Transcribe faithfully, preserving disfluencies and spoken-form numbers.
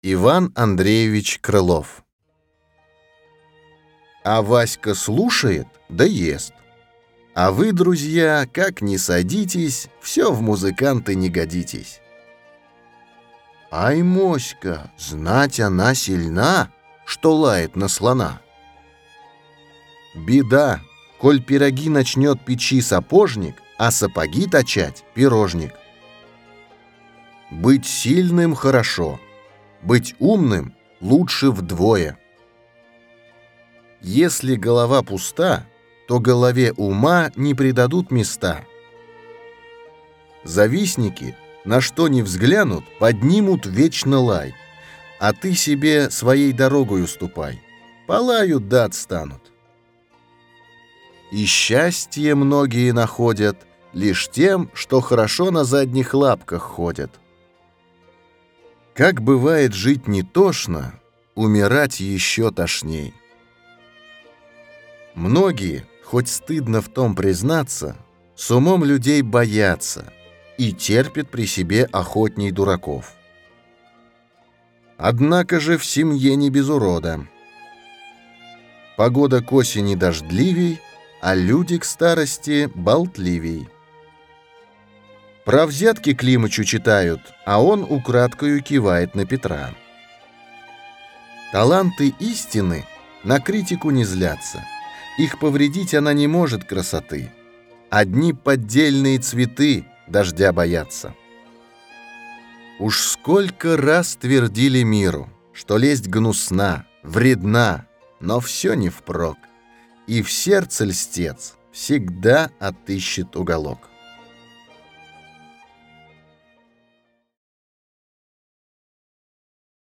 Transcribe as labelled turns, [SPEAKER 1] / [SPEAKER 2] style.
[SPEAKER 1] Иван Андреевич Крылов. А Васька слушает, да ест. А вы, друзья, как ни садитесь, все в музыканты не годитесь. Ай, моська, знать она сильна, что лает на слона. Беда, коль пироги начнет печи сапожник, а сапоги точать пирожник. Быть сильным хорошо, быть умным лучше вдвое. Если голова пуста, то голове ума не придадут места. Завистники, на что ни взглянут, поднимут вечно лай, а ты себе своей дорогою ступай, полают да отстанут. И счастье многие находят лишь тем, что хорошо на задних лапках ходят. Как бывает жить не тошно, умирать еще тошней. Многие, хоть стыдно в том признаться, с умом людей боятся и терпят при себе охотней дураков. Однако же в семье не без урода. Погода к осени дождливей, а люди к старости болтливей. Про взятки Климычу читают, а он украдкою кивает на Петра. Таланты истины на критику не злятся. Их повредить она не может красоты. Одни поддельные цветы дождя боятся. Уж сколько раз твердили миру, что лесть гнусна, вредна, но все не впрок. И в сердце льстец всегда отыщет уголок.